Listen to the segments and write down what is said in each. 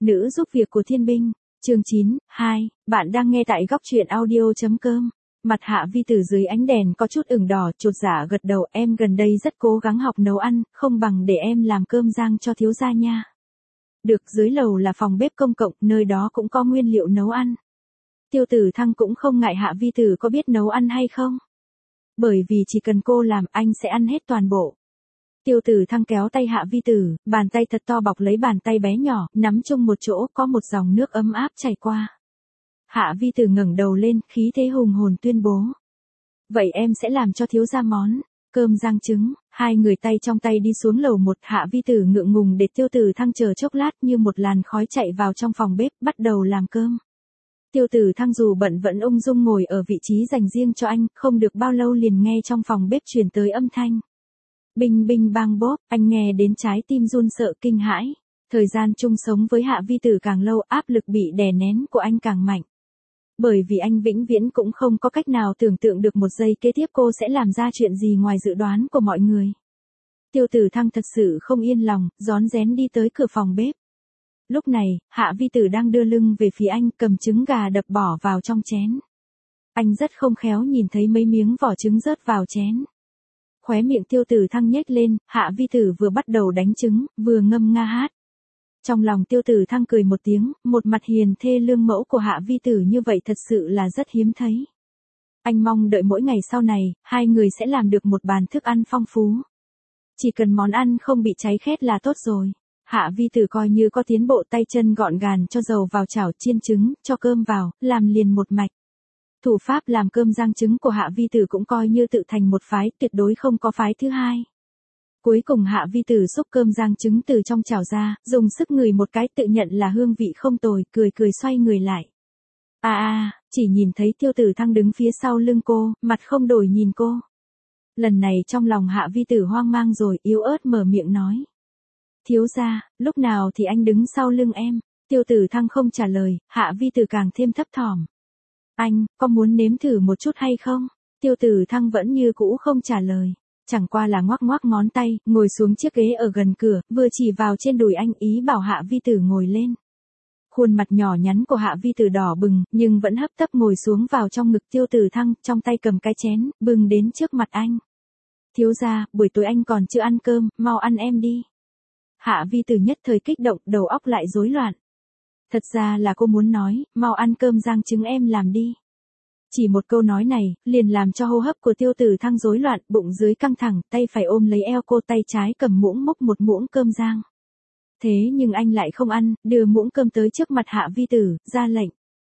Nữ giúp việc của thiên binh, chương 9, 2, bạn đang nghe tại góc truyện audio.com. Mặt Hạ Vi Tử dưới ánh đèn có chút ửng đỏ, chột dạ gật đầu, em gần đây rất cố gắng học nấu ăn, không bằng để em làm cơm rang cho thiếu gia nha. Được, dưới lầu là phòng bếp công cộng, nơi đó cũng có nguyên liệu nấu ăn. Tiêu Tử Thăng cũng không ngại Hạ Vi Tử có biết nấu ăn hay không. Bởi vì chỉ cần cô làm, anh sẽ ăn hết toàn bộ. Tiêu Tử Thăng kéo tay Hạ Vi Tử, bàn tay thật to bọc lấy bàn tay bé nhỏ, nắm chung một chỗ, có một dòng nước ấm áp chảy qua. Hạ Vi Tử ngẩng đầu lên, khí thế hùng hồn tuyên bố. Vậy em sẽ làm cho thiếu gia món cơm rang trứng. Hai người tay trong tay đi xuống lầu 1, Hạ Vi Tử ngượng ngùng để Tiêu Tử Thăng chờ chốc lát, như một làn khói chạy vào trong phòng bếp, bắt đầu làm cơm. Tiêu Tử Thăng dù bận vẫn ung dung ngồi ở vị trí dành riêng cho anh, không được bao lâu liền nghe trong phòng bếp truyền tới âm thanh. Binh binh bang bốp, anh nghe đến trái tim run sợ kinh hãi. Thời gian chung sống với Hạ Vi Tử càng lâu, áp lực bị đè nén của anh càng mạnh. Bởi vì anh vĩnh viễn cũng không có cách nào tưởng tượng được một giây kế tiếp cô sẽ làm ra chuyện gì ngoài dự đoán của mọi người. Tiêu Tử Thăng thật sự không yên lòng, rón rén đi tới cửa phòng bếp. Lúc này, Hạ Vi Tử đang đưa lưng về phía anh, cầm trứng gà đập bỏ vào trong chén. Anh rất không khéo nhìn thấy mấy miếng vỏ trứng rớt vào chén. Khóe miệng Tiêu Tử Thăng nhếch lên, Hạ Vi Tử vừa bắt đầu đánh trứng, vừa ngâm nga hát. Trong lòng Tiêu Tử Thăng cười một tiếng, một mặt hiền thê lương mẫu của Hạ Vi Tử như vậy thật sự là rất hiếm thấy. Anh mong đợi mỗi ngày sau này, hai người sẽ làm được một bàn thức ăn phong phú. Chỉ cần món ăn không bị cháy khét là tốt rồi. Hạ Vi Tử coi như có tiến bộ, tay chân gọn gàng, cho dầu vào chảo chiên trứng, cho cơm vào, làm liền một mạch. Thủ pháp làm cơm rang trứng của Hạ Vi Tử cũng coi như tự thành một phái, tuyệt đối không có phái thứ hai. Cuối cùng Hạ Vi Tử xúc cơm rang trứng từ trong chảo ra, dùng sức ngửi một cái, tự nhận là hương vị không tồi, cười cười xoay người lại. Chỉ nhìn thấy Tiêu Tử Thăng đứng phía sau lưng cô, mặt không đổi nhìn cô. Lần này trong lòng Hạ Vi Tử hoang mang rồi, yếu ớt mở miệng nói. Thiếu gia, lúc nào thì anh đứng sau lưng em? Tiêu Tử Thăng không trả lời, Hạ Vi Tử càng thêm thấp thỏm. Anh, có muốn nếm thử một chút hay không? Tiêu Tử Thăng vẫn như cũ không trả lời. Chẳng qua là ngoắc ngoắc ngón tay, ngồi xuống chiếc ghế ở gần cửa, vừa chỉ vào trên đùi anh, ý bảo Hạ Vi Tử ngồi lên. Khuôn mặt nhỏ nhắn của Hạ Vi Tử đỏ bừng, nhưng vẫn hấp tấp ngồi xuống vào trong ngực Tiêu Tử Thăng, trong tay cầm cái chén, bưng đến trước mặt anh. Thiếu gia, buổi tối anh còn chưa ăn cơm, mau ăn em đi. Hạ Vi Tử nhất thời kích động, đầu óc lại rối loạn. Thật ra là cô muốn nói, mau ăn cơm rang trứng em làm đi. Chỉ một câu nói này, liền làm cho hô hấp của Tiêu Tử Thăng rối loạn, bụng dưới căng thẳng, tay phải ôm lấy eo cô, tay trái cầm muỗng múc một muỗng cơm rang. Thế nhưng anh lại không ăn, đưa muỗng cơm tới trước mặt Hạ Vi Tử, ra lệnh.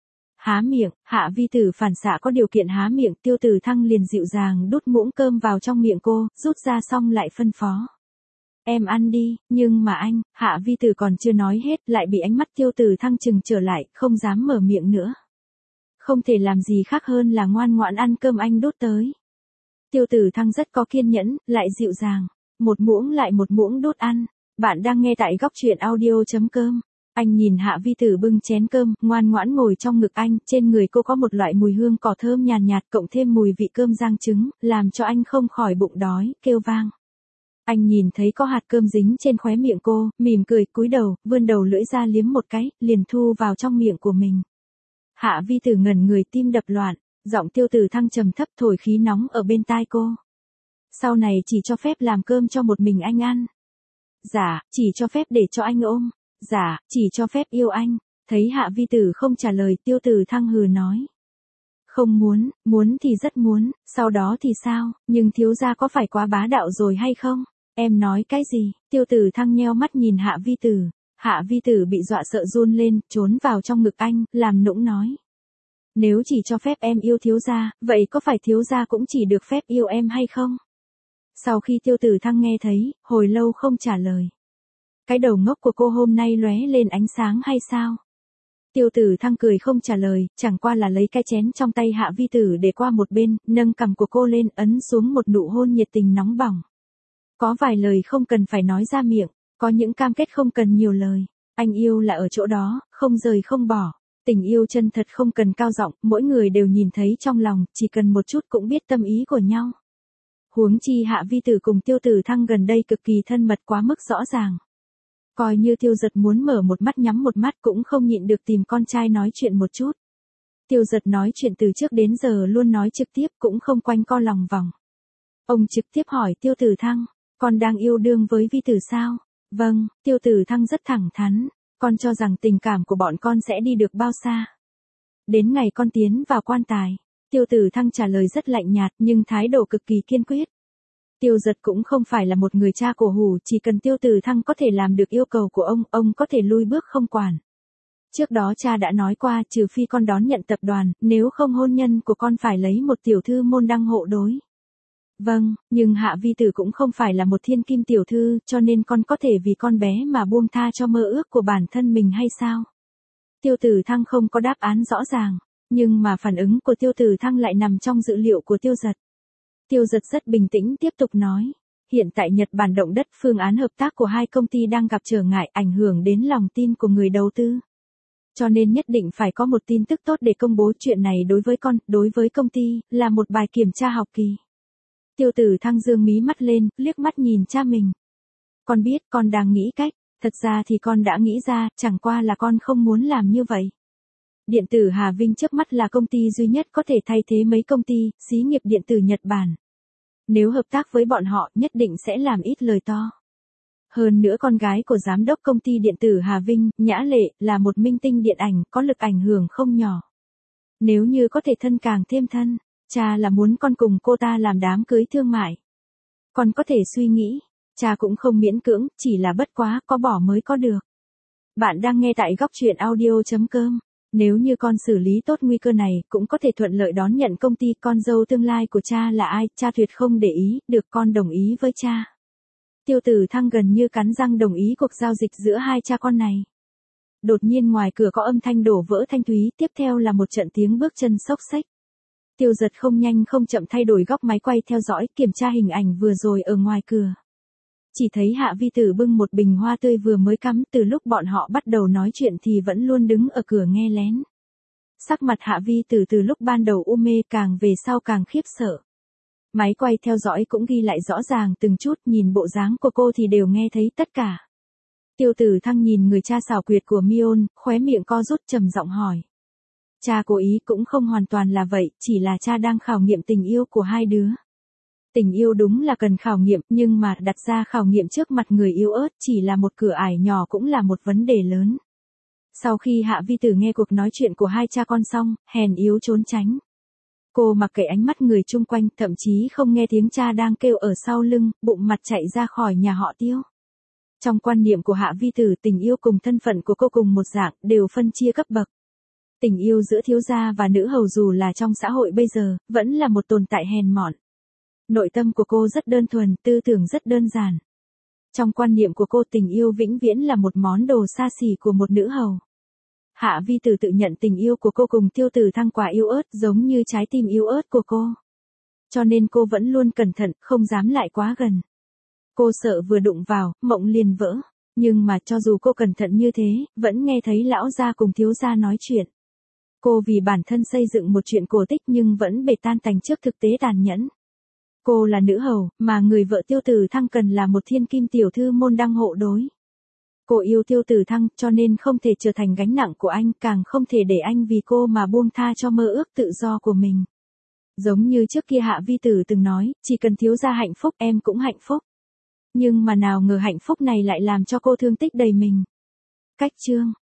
Há miệng. Hạ Vi Tử phản xạ có điều kiện há miệng, Tiêu Tử Thăng liền dịu dàng đút muỗng cơm vào trong miệng cô, rút ra xong lại phân phó. Em ăn đi, nhưng mà anh, Hạ Vi Tử còn chưa nói hết, lại bị ánh mắt Tiêu Tử Thăng trừng trở lại, không dám mở miệng nữa. Không thể làm gì khác hơn là ngoan ngoãn ăn cơm anh đút tới. Tiêu Tử Thăng rất có kiên nhẫn, lại dịu dàng. Một muỗng lại một muỗng đút ăn. Bạn đang nghe tại góc truyện audio.com. Anh nhìn Hạ Vi Tử bưng chén cơm, ngoan ngoãn ngồi trong ngực anh, trên người cô có một loại mùi hương cỏ thơm nhàn nhạt, cộng thêm mùi vị cơm rang trứng, làm cho anh không khỏi bụng đói, kêu vang. Anh nhìn thấy có hạt cơm dính trên khóe miệng cô, mỉm cười, cúi đầu, vươn đầu lưỡi ra liếm một cái, liền thu vào trong miệng của mình. Hạ Vi Tử ngẩn người, tim đập loạn, giọng Tiêu Tử Thăng trầm thấp thổi khí nóng ở bên tai cô. Sau này chỉ cho phép làm cơm cho một mình anh ăn. Dạ, chỉ cho phép để cho anh ôm. Dạ, chỉ cho phép yêu anh. Thấy Hạ Vi Tử không trả lời, Tiêu Tử Thăng hừ nói. Không muốn, muốn thì rất muốn, sau đó thì sao, nhưng thiếu gia có phải quá bá đạo rồi hay không? Em nói cái gì? Tiêu Tử Thăng nheo mắt nhìn Hạ Vi Tử. Hạ Vi Tử bị dọa sợ run lên, trốn vào trong ngực anh, làm nũng nói. Nếu chỉ cho phép em yêu thiếu gia, vậy có phải thiếu gia cũng chỉ được phép yêu em hay không? Sau khi Tiêu Tử Thăng nghe thấy, hồi lâu không trả lời. Cái đầu ngốc của cô hôm nay lóe lên ánh sáng hay sao? Tiêu Tử Thăng cười không trả lời, chẳng qua là lấy cái chén trong tay Hạ Vi Tử để qua một bên, nâng cằm của cô lên, ấn xuống một nụ hôn nhiệt tình nóng bỏng. Có vài lời không cần phải nói ra miệng, có những cam kết không cần nhiều lời. Anh yêu là ở chỗ đó, không rời không bỏ. Tình yêu chân thật không cần cao giọng, mỗi người đều nhìn thấy trong lòng, chỉ cần một chút cũng biết tâm ý của nhau. Huống chi Hạ Vi Tử cùng Tiêu Tử Thăng gần đây cực kỳ thân mật quá mức rõ ràng. Coi như Tiêu Giật muốn mở một mắt nhắm một mắt cũng không nhịn được tìm con trai nói chuyện một chút. Tiêu Giật nói chuyện từ trước đến giờ luôn nói trực tiếp cũng không quanh co lòng vòng. Ông trực tiếp hỏi Tiêu Tử Thăng, con đang yêu đương với Vi Tử sao? Vâng, Tiêu Tử Thăng rất thẳng thắn, con cho rằng tình cảm của bọn con sẽ đi được bao xa. Đến ngày con tiến vào quan tài, Tiêu Tử Thăng trả lời rất lạnh nhạt nhưng thái độ cực kỳ kiên quyết. Tiêu Giật cũng không phải là một người cha cổ hủ, chỉ cần Tiêu Tử Thăng có thể làm được yêu cầu của ông có thể lui bước không quản. Trước đó cha đã nói qua trừ phi con đón nhận tập đoàn, nếu không hôn nhân của con phải lấy một tiểu thư môn đăng hộ đối. Vâng, nhưng Hạ Vi Tử cũng không phải là một thiên kim tiểu thư, cho nên con có thể vì con bé mà buông tha cho mơ ước của bản thân mình hay sao? Tiêu Tử Thăng không có đáp án rõ ràng, nhưng mà phản ứng của Tiêu Tử Thăng lại nằm trong dữ liệu của Tiêu Giật. Tiêu Giật rất bình tĩnh tiếp tục nói, hiện tại Nhật Bản động đất, phương án hợp tác của hai công ty đang gặp trở ngại, ảnh hưởng đến lòng tin của người đầu tư. Cho nên nhất định phải có một tin tức tốt để công bố. Chuyện này đối với con, đối với công ty, là một bài kiểm tra học kỳ. Tiêu Tử Thăng dương mí mắt lên, liếc mắt nhìn cha mình. Con biết con đang nghĩ cách, thật ra thì con đã nghĩ ra, chẳng qua là con không muốn làm như vậy. Điện tử Hà Vinh trước mắt là công ty duy nhất có thể thay thế mấy công ty, xí nghiệp điện tử Nhật Bản. Nếu hợp tác với bọn họ, nhất định sẽ làm ít lời to. Hơn nữa con gái của giám đốc công ty điện tử Hà Vinh, Nhã Lệ, là một minh tinh điện ảnh, có lực ảnh hưởng không nhỏ. Nếu như có thể thân càng thêm thân, cha là muốn con cùng cô ta làm đám cưới thương mại. Con có thể suy nghĩ, cha cũng không miễn cưỡng, chỉ là bất quá, có bỏ mới có được. Bạn đang nghe tại góc truyện audio.com. Nếu như con xử lý tốt nguy cơ này, cũng có thể thuận lợi đón nhận công ty. Con dâu tương lai của cha là ai, cha tuyệt không để ý, được con đồng ý với cha. Tiêu Tử Thăng gần như cắn răng đồng ý cuộc giao dịch giữa hai cha con này. Đột nhiên ngoài cửa có âm thanh đổ vỡ thanh thúy, tiếp theo là một trận tiếng bước chân xốc xếch. Tiêu Giật không nhanh không chậm thay đổi góc máy quay theo dõi, kiểm tra hình ảnh vừa rồi ở ngoài cửa. Chỉ thấy Hạ Vi Tử bưng một bình hoa tươi vừa mới cắm, từ lúc bọn họ bắt đầu nói chuyện thì vẫn luôn đứng ở cửa nghe lén. Sắc mặt Hạ Vi Tử từ lúc ban đầu u mê càng về sau càng khiếp sợ. Máy quay theo dõi cũng ghi lại rõ ràng từng chút, nhìn bộ dáng của cô thì đều nghe thấy tất cả. Tiêu Tử Thăng nhìn người cha xảo quyệt của Mion, khóe miệng co rút trầm giọng hỏi. Cha cố ý cũng không hoàn toàn là vậy, chỉ là cha đang khảo nghiệm tình yêu của hai đứa. Tình yêu đúng là cần khảo nghiệm, nhưng mà đặt ra khảo nghiệm trước mặt người yêu ớt chỉ là một cửa ải nhỏ cũng là một vấn đề lớn. Sau khi Hạ Vi Tử nghe cuộc nói chuyện của hai cha con xong, hèn yếu trốn tránh. Cô mặc kệ ánh mắt người chung quanh, thậm chí không nghe tiếng cha đang kêu ở sau lưng, bụng mặt chạy ra khỏi nhà họ Tiêu. Trong quan niệm của Hạ Vi Tử, tình yêu cùng thân phận của cô cùng một dạng, đều phân chia cấp bậc. Tình yêu giữa thiếu gia và nữ hầu dù là trong xã hội bây giờ, vẫn là một tồn tại hèn mọn. Nội tâm của cô rất đơn thuần, tư tưởng rất đơn giản. Trong quan niệm của cô, tình yêu vĩnh viễn là một món đồ xa xỉ của một nữ hầu. Hạ Vi Tử tự nhận tình yêu của cô cùng Tiêu Tử Thăng quả yếu ớt, giống như trái tim yếu ớt của cô. Cho nên cô vẫn luôn cẩn thận, không dám lại quá gần. Cô sợ vừa đụng vào, mộng liền vỡ. Nhưng mà cho dù cô cẩn thận như thế, vẫn nghe thấy lão gia cùng thiếu gia nói chuyện. Cô vì bản thân xây dựng một chuyện cổ tích nhưng vẫn bể tan tành trước thực tế tàn nhẫn. Cô là nữ hầu, mà người vợ Tiêu Tử Thăng cần là một thiên kim tiểu thư môn đăng hộ đối. Cô yêu Tiêu Tử Thăng, cho nên không thể trở thành gánh nặng của anh, càng không thể để anh vì cô mà buông tha cho mơ ước tự do của mình. Giống như trước kia Hạ Vi Tử từng nói, chỉ cần thiếu gia hạnh phúc, em cũng hạnh phúc. Nhưng mà nào ngờ hạnh phúc này lại làm cho cô thương tích đầy mình. Cách chương